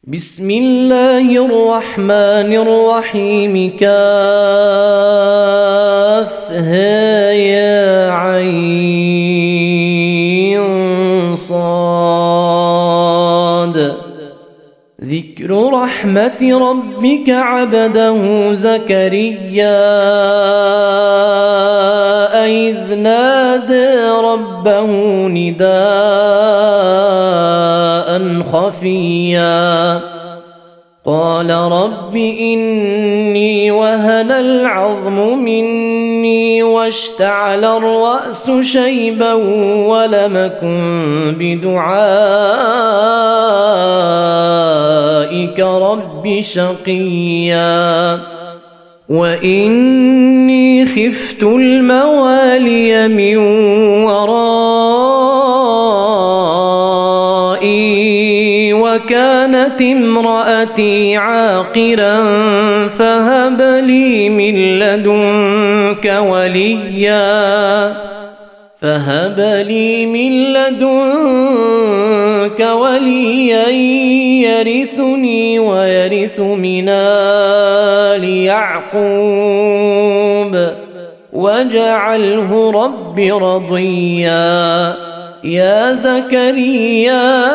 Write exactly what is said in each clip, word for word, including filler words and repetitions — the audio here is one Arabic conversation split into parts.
بسم الله الرحمن الرحيم كافها يا عين صاد ذكر رحمة ربك عبده زكريا إذ نادى ربه نداء خفيا قال رب إني وهن العظم مني واشتعل الرأس شيبا ولم أكن بدعائك رب شقيا وإني خفت الموالي من ورائي وكانت امرأتي عاقرا فهب لي من لدنك وليا فهب لي من لدنك وليا يرثني ويرث من آل يعقوب واجعله رب رضيا يا زكريا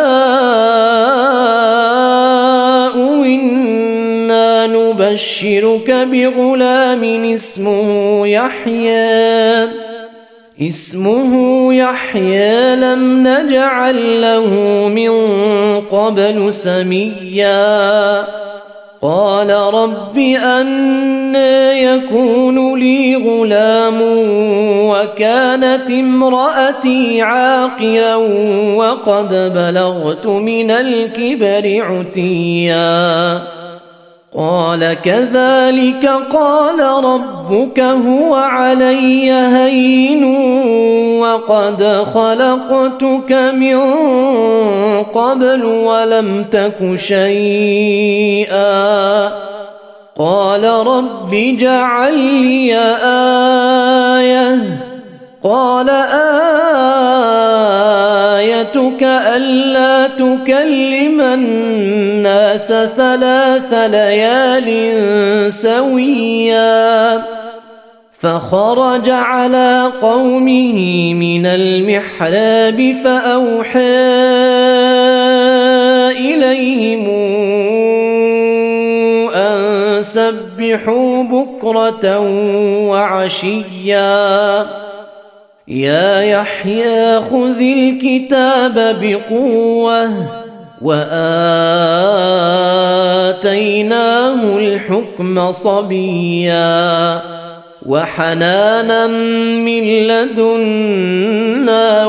إنا نبشرك بغلام اسمه يحيى اسمه يحيى لم نجعل له من قبل سميا قال رب أنى يكون لي غلام وكانت امرأتي عاقرا وقد بلغت من الكبر عتيا قال كذلك قال ربك هو علي هين وقد خلقتك من قبل ولم تك شيئا قال رب اجعل لي آية قال آيتك ألا تكلم الناس ثلاث ليال سويا فخرج على قومه من المحراب فأوحى إليهم أن سبحوا بكرة وعشيا يا يحيى خذ الكتاب بقوة وآتيناه الحكم صبيا وحنانا من لدنا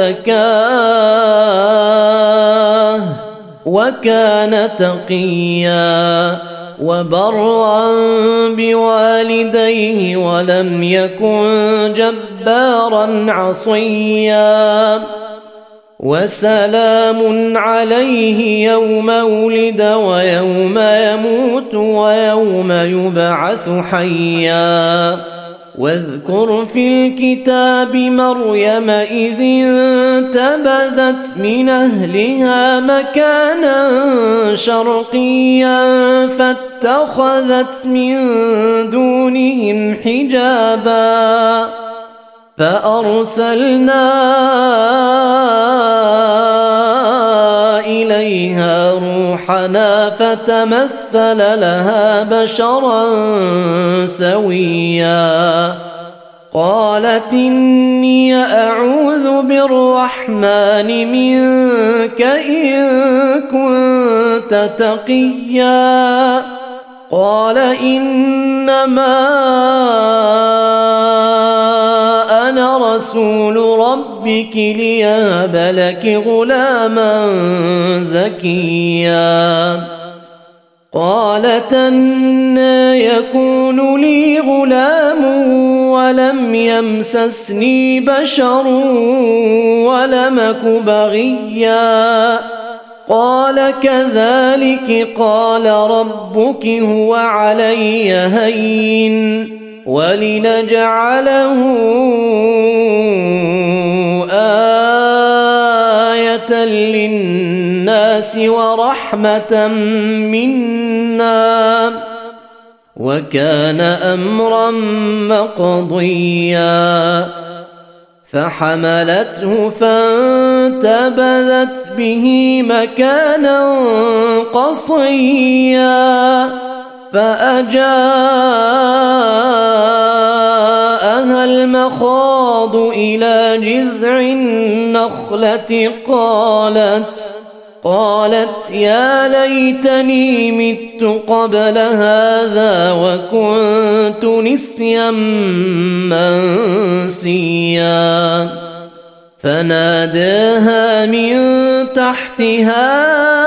وزكاه وكان تقيا وبرا بوالديه ولم يكن جبارا عصيا وسلام عليه يوم ولد ويوم يموت ويوم يبعث حيا واذكر في الكتاب مريم إذ انتبذت من أهلها مكانا شرقيا فاتخذت من دونهم حجابا فأرسلنا إليها روحنا فتمثل لها بشرا سويا قالت إني أعوذ بالرحمن منك إن كنت تقيا قال إنما أنا رسول ربك ليهب لك غلاما زكيا قالت أنى يكون لي غلام ولم يمسسني بشر ولم أك بغيا قال كذلك قال ربك هو علي هين ولنجعله آية للناس الناس ورحمة منا وكان أمرا مقضيا فحملته فانتبذت به مكانا قصيا فأجاءها المخاض إلى جذع النخلة قالت قالت يا ليتني مت قبل هذا وكنت نسيا منسيا فناداها من تحتها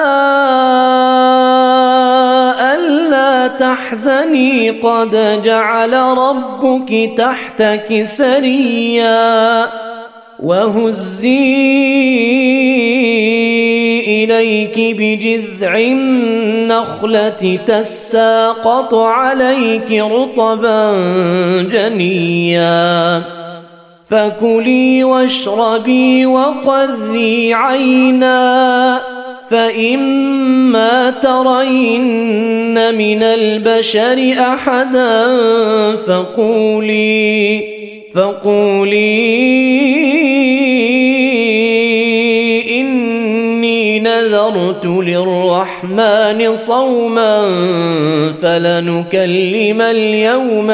ألا تحزني قد جعل ربك تحتك سريا وهزي إليك بجذع النخلة تساقط عليك رطبا جنيا فكلي واشربي وقري عينا فإما ترين من البشر أحدا فقولي فقولي إني نذرت للرحمن صوما فلنكلم اليوم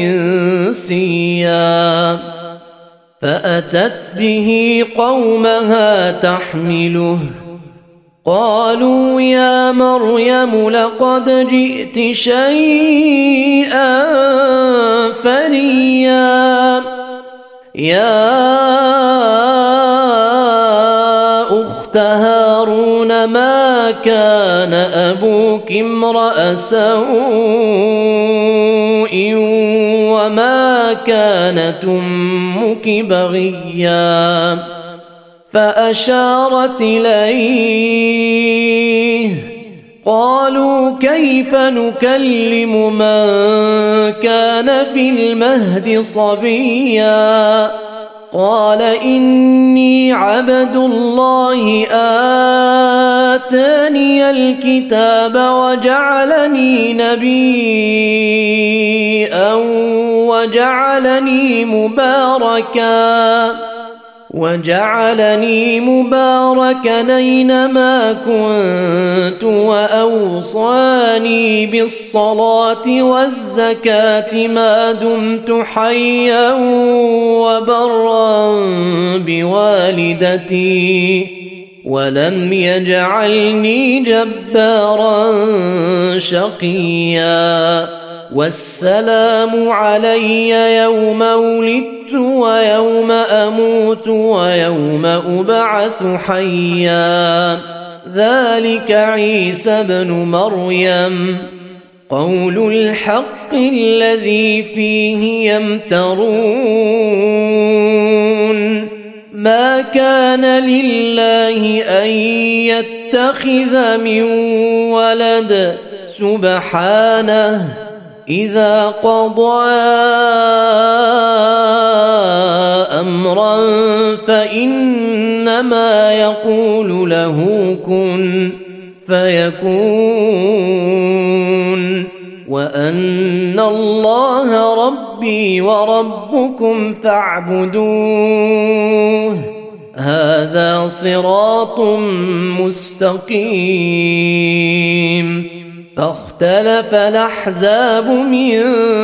إنسيا فأتت به قومها تحمله قالوا يا مريم لقد جئت شيئا فريا يا أخت هارون ما كان أبوك امرأ سوء وما كانت أمك بغيا فأشارت إليه قالوا كيف نكلم من كان في المهد صبيا قال إني عبد الله آتاني الكتاب وجعلني نبيا وجعلني مباركا وجعلني مباركا أينما كنت وأوصاني بالصلاة والزكاة ما دمت حيا وبرا بوالدتي ولم يجعلني جبارا شقيا والسلام علي يوم ولدت ويوم أموت ويوم أبعث حيا ذلك عيسى بن مريم قول الحق الذي فيه يمترون ما كان لله أن يتخذ من ولد سبحانه إذا قضى أمرا فإنما يقول له كن فيكون وأن الله ربي وربكم فاعبدوه هذا صراط مستقيم فاختلف الأحزاب من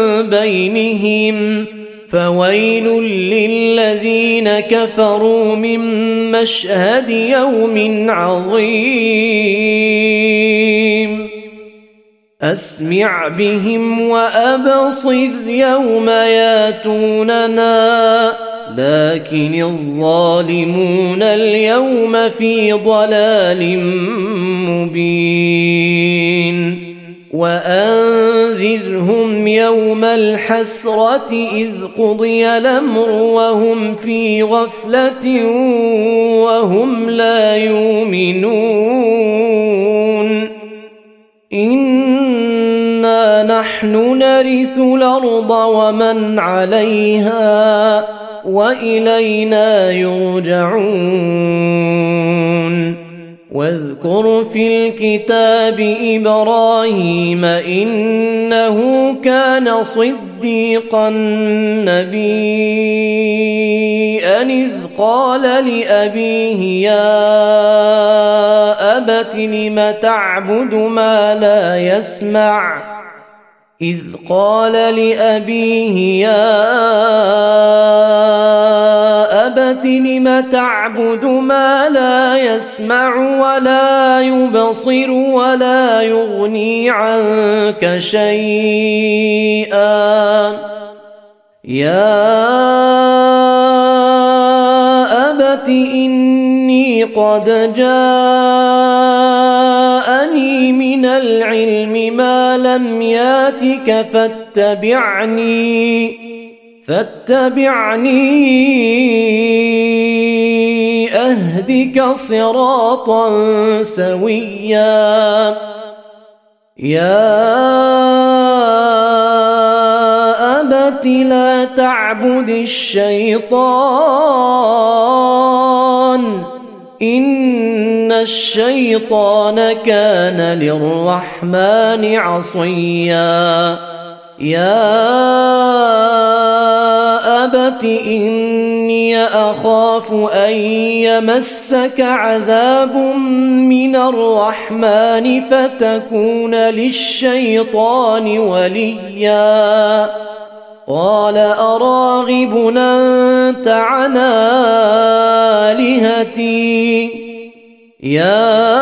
بينهم فويل للذين كفروا من مشهد يوم عظيم أسمع بهم وأبصر يوم ياتوننا لكن الظالمون اليوم في ضلال مبين وأنذرهم يوم الحسرة إذ قضي الأمر وهم في غفلة وهم لا يؤمنون إنا نحن نرث الأرض ومن عليها وإلينا يرجعون واذكر في الكتاب إبراهيم إنه كان صديقا نبيا إذ قال لأبيه يا أبت لم تعبد ما لا يسمع إذ قال لأبيه يا أبت لم تعبد ما لا يسمع ولا يبصر ولا يغني عنك شيئا يا أبت إني قد جاءني من العلم ما لم ياتك فاتبعني فاتبعني أهدك صراطا سويا يا أبت لا تعبد الشيطان إن الشيطان كان للرحمن عصيا يا أبت إني أخاف أن يمسك عذاب من الرحمن فتكون للشيطان وليا قال أراغب أنت عن آلهتي يا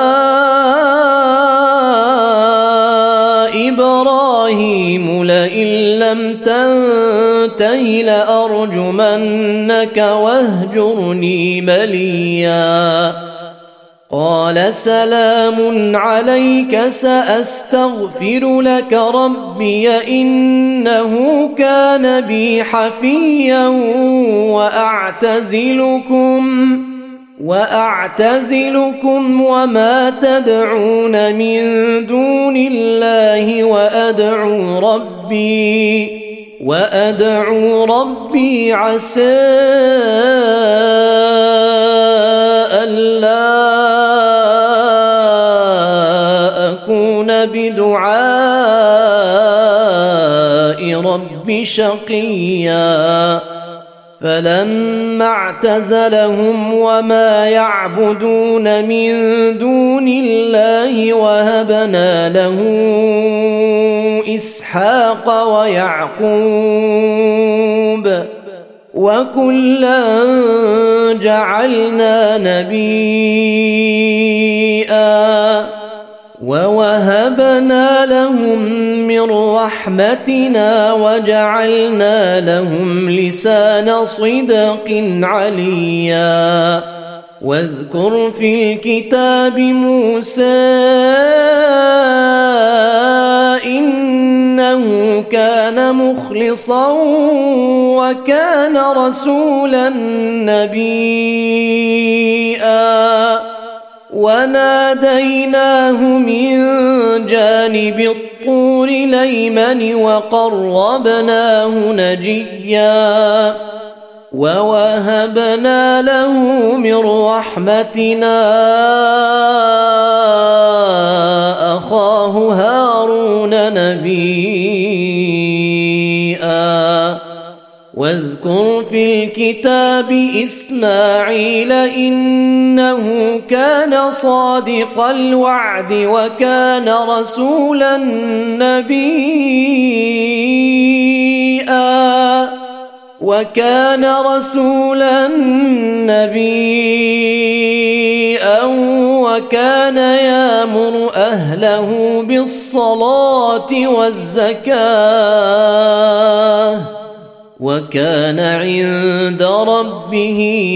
إبراهيم لئن لم تنته لأرجمنك واهجرني مليا قال سلام عليك سأستغفر لك ربي إنه كان بي حفيا وأعتزلكم وأعتزلكم وما تدعون من دون الله وأدعو ربي وأدعو ربي عسى ألا أكون بدعاء ربي شقيا فلما اعتزلهم وما يعبدون من دون الله وهبنا له إسحاق ويعقوب وكلا جعلنا نبيا ووهبنا لهم من رحمتنا وجعلنا لهم لسان صدق عليا واذكر في الكتاب موسى إنه كان مخلصا وكان رسولا نبيا وناديناه من جانب الطور الأيمن وقربناه نجيا ووهبنا له من رحمتنا أخاه هارون نبيا واذكر في الكتاب إسماعيل إنه كان صادق الوعد وكان رسولا نبيا وكان رسولا نبيا وكان يأمر أهله بالصلاة والزكاة وكان عند ربه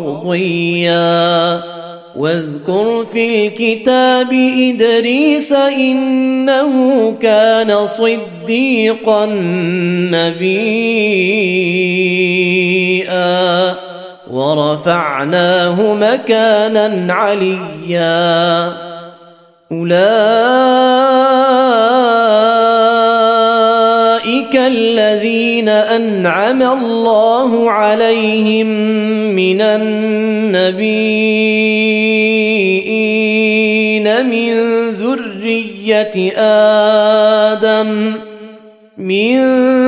مرضيا واذكر في الكتاب إدريس إنه كان صديقا نبيا ورفعناه مكانا عليا أولئك الذين أنعم الله عليهم من النبيين ذرية آدم من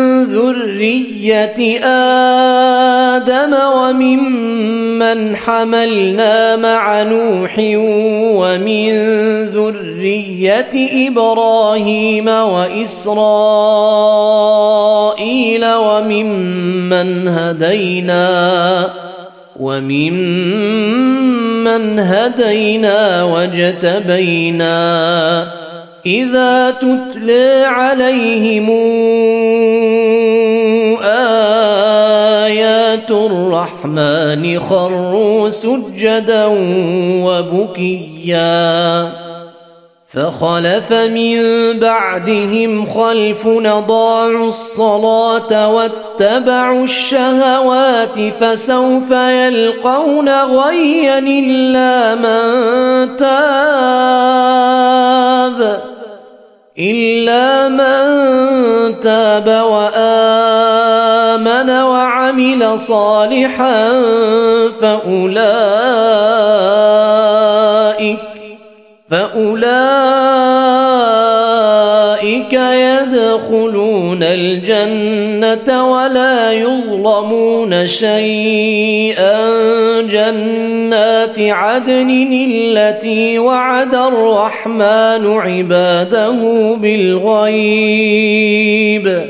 ذرية آدم وممن حملنا مع نوح ومن ذرية إبراهيم وإسرائيل وممن هدينا وممن هدينا واجتبينا إذا تتلى عليهم آيات الرحمن خروا سجدا وبكيا فخلف من بعدهم خلف أضاعوا الصلاة واتبعوا الشهوات فسوف يلقون غيا إلا من تاب إلا من تاب وآمن وعمل صالحا فأولئك فأولئك يدخلون الجنة ولا يظلمون شيئا جنات عدن التي وعد الرحمن عباده بالغيب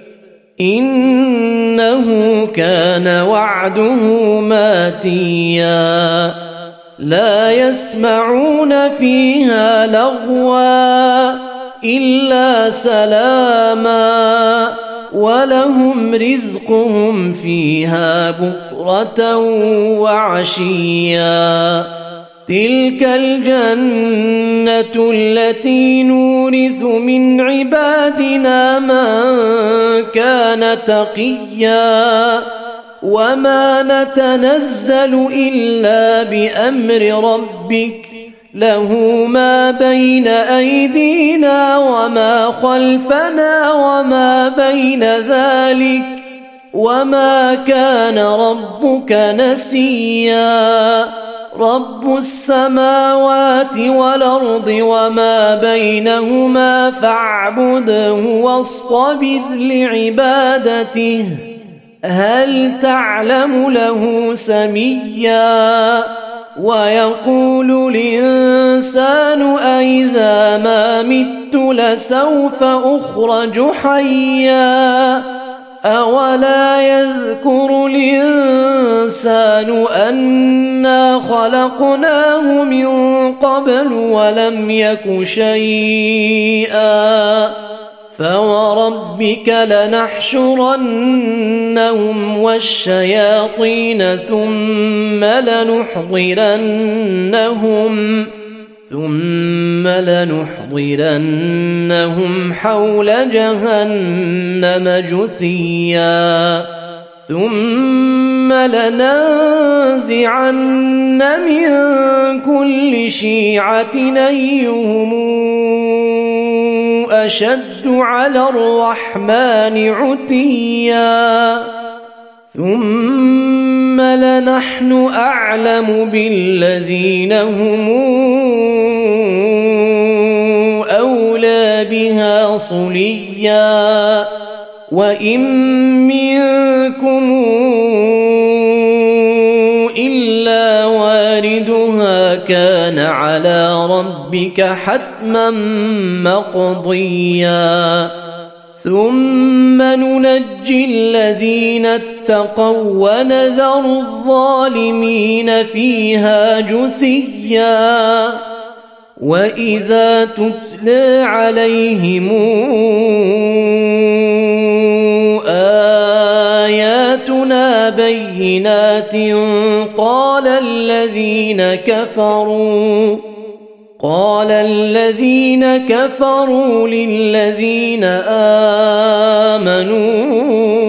إنه كان وعده ماتيا لا يسمعون فيها لغوا إلا سلاما ولهم رزقهم فيها بكرة وعشيا تلك الجنة التي نورث من عبادنا من كان تقيا وما نتنزل إلا بأمر ربك له ما بين أيدينا وما خلفنا وما بين ذلك وما كان ربك نسيا رب السماوات والأرض وما بينهما فاعبده واصطبر لعبادته هل تعلم له سميا ويقول الإنسان أئذا ما مت لسوف أخرج حيا أولا يذكر الإنسان أنا خلقناه من قبل ولم يك شيئا فوربك لنحشرنهم والشياطين ثم لنحضرنهم ثم لنحضرنهم حول جهنم جثيا ثم لننزعن من كل شيعة أيهم أشد على الرحمن عتيا ثم لنحن أعلم بالذين هم أولى بها صليا وإن منكم إلا واردها كان على ربك حتما مقضيا ثم ننجي الذين اتقوا ونذر الظالمين فيها جثيا وإذا تتلى عليهم آياتنا بينات قال الذين كفروا قال الذين كفروا للذين آمنوا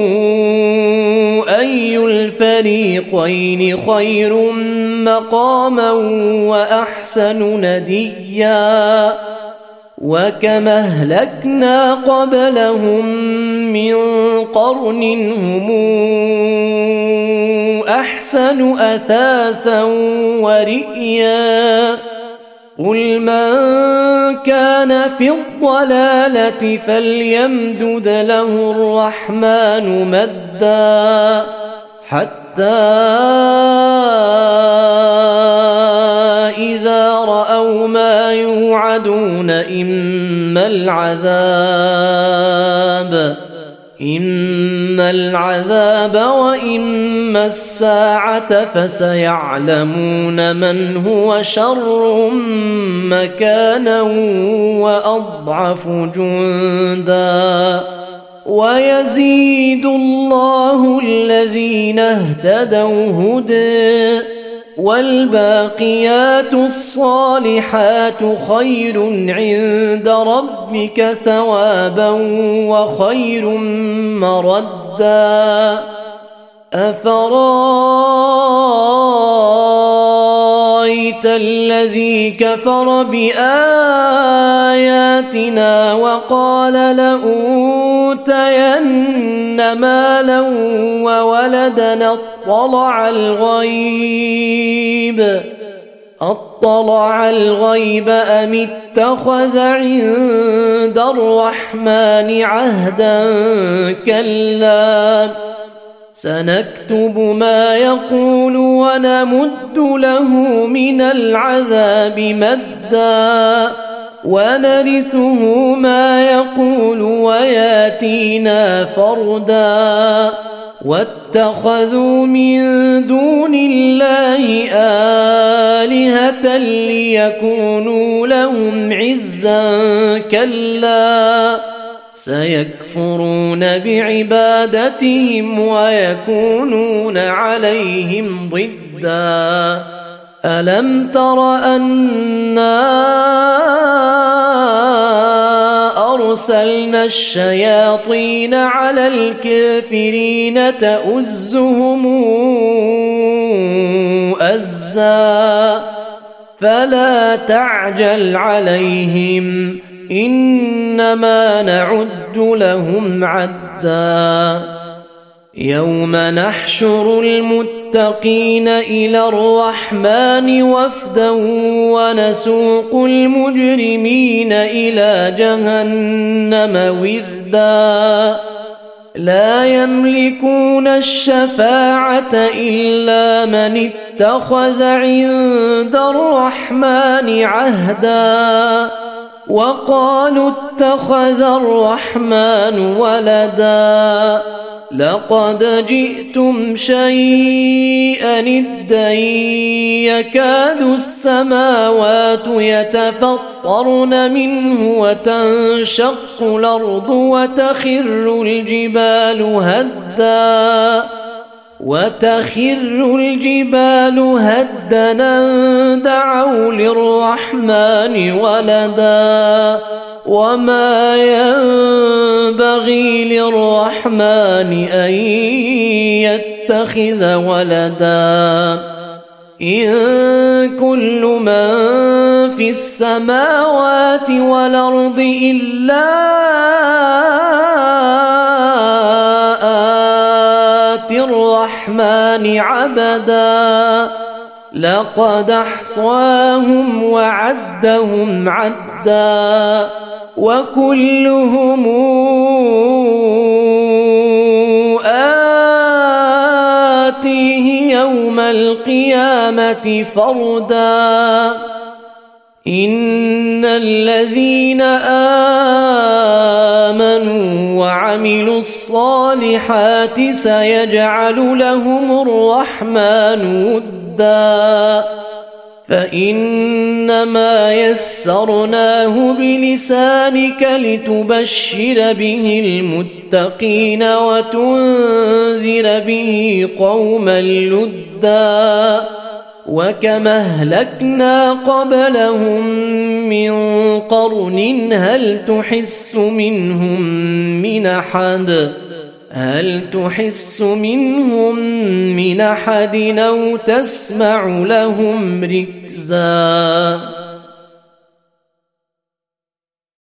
أي الفريقين خير مقاما وأحسن نديا وكما أهلكنا قبلهم من قرن هم أحسن أثاثا ورئيا قل من كان في الضلالة فليمدد له الرحمن مدا حتى إذا رأوا ما يوعدون إما العذاب إما العذاب وإما الساعة فسيعلمون من هو شر مكانا وأضعف جندا ويزيد الله الذين اهتدوا هدى والباقيات الصالحات خير عند ربك ثوابا وخير مردا أفرأيت الذي كفر بآياتنا وقال لأوتين مالا وولدا اطلع الغيب اطلع الغيب أم اتخذ عند الرحمن عهدا كلا سنكتب ما يقول ونمد له من العذاب مدا ونرثه ما يقول وياتينا فردا واتخذوا من دون الله آلهة ليكونوا لهم عزا كلا سيكفرون بعبادتهم ويكونون عليهم ضدا ألم تر أنا أرسلنا الشياطين على الكافرين تؤزهم أزا فلا تعجل عليهم إنما نعد لهم عدا يوم نحشر المتقين إلى الرحمن وفدا ونسوق المجرمين إلى جهنم وردا لا يملكون الشفاعة إلا من اتخذ عند الرحمن عهدا وقالوا اتخذ الرحمن ولدا لقد جئتم شيئا إدا يكاد السماوات يتفطرن منه وتنشق الأرض وتخر الجبال هدا وتخر الجبال هدا دعوا للرحمن ولدا وما ينبغي للرحمن أن يتخذ ولدا إن كل من في السماوات والأرض إلا آتي الرحمن عبدا لقد أحصاهم وعدهم عدا وكلهم آتيه يوم القيامة فردا إن الذين آمنوا وعملوا الصالحات سيجعل لهم الرحمن ودا فإنما يسرناه بلسانك لتبشر به المتقين وتنذر به قوما لدا وكما أهلكنا قبلهم من قرن هل تحس منهم من أحد هل تحس منهم من أحد أو تسمع لهم ركزا